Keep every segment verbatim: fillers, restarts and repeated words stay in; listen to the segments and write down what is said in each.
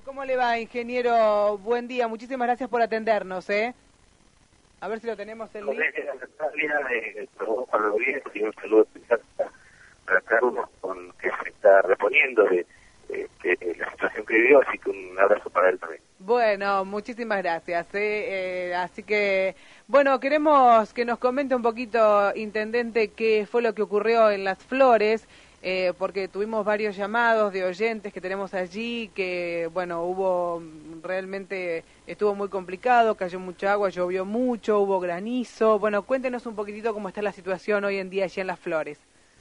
¿Cómo le va, ingeniero? Buen día, muchísimas gracias por atendernos, ¿eh? A ver si lo tenemos en línea. Perdón, Pablo Díaz, y un saludo especial para Carlos, con que se está reponiendo de, de, de la situación que vivió, así que un abrazo para él también. Bueno, muchísimas gracias. ¿eh? Eh, así que, bueno, queremos que nos comente un poquito, intendente, qué fue lo que ocurrió en Las Flores, eh, porque tuvimos varios llamados de oyentes que tenemos allí, que, bueno, hubo realmente, estuvo muy complicado, cayó mucha agua, llovió mucho, hubo granizo. Bueno, cuéntenos un poquitito cómo está la situación hoy en día allí en Las Flores.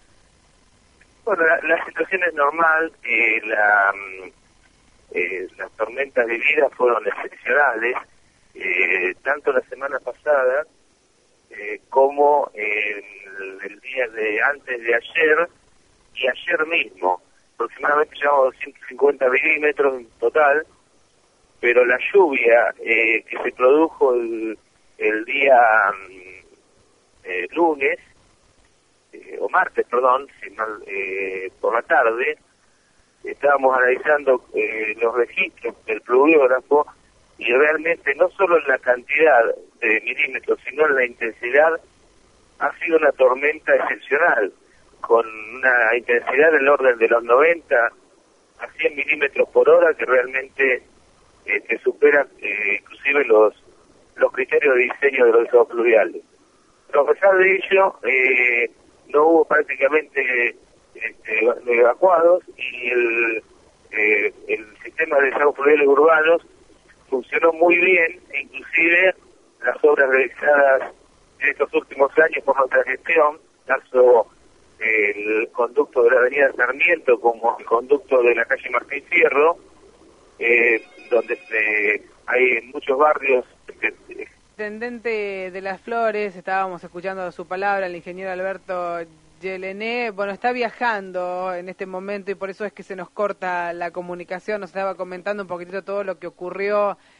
Bueno, la, la situación es normal, eh, la... Eh, las tormentas vividas fueron excepcionales, eh, tanto la semana pasada eh, como el, el día de antes de ayer y ayer mismo. Aproximadamente llevamos doscientos cincuenta milímetros en total, pero la lluvia eh, que se produjo el, el día eh, lunes, eh, o martes, perdón, si mal, eh, por la tarde, estábamos analizando eh, los registros del pluviógrafo y realmente no solo en la cantidad de milímetros, sino en la intensidad, ha sido una tormenta excepcional, con una intensidad del orden de los noventa a cien milímetros por hora, que realmente eh, que supera eh, inclusive los los criterios de diseño de los estados pluviales. Pero a pesar de ello, eh, no hubo prácticamente Este, evacuados y el, eh, el sistema de desagües pluviales urbanos funcionó muy bien, e inclusive las obras realizadas en estos últimos años por nuestra gestión, tanto el conducto de la avenida Sarmiento como el conducto de la calle Martín Fierro, eh, donde eh, hay muchos barrios. Eh, Intendente de Las Flores, estábamos escuchando su palabra, el ingeniero Alberto Yelené, bueno, está viajando en este momento y por eso es que se nos corta la comunicación. Nos estaba comentando un poquitito todo lo que ocurrió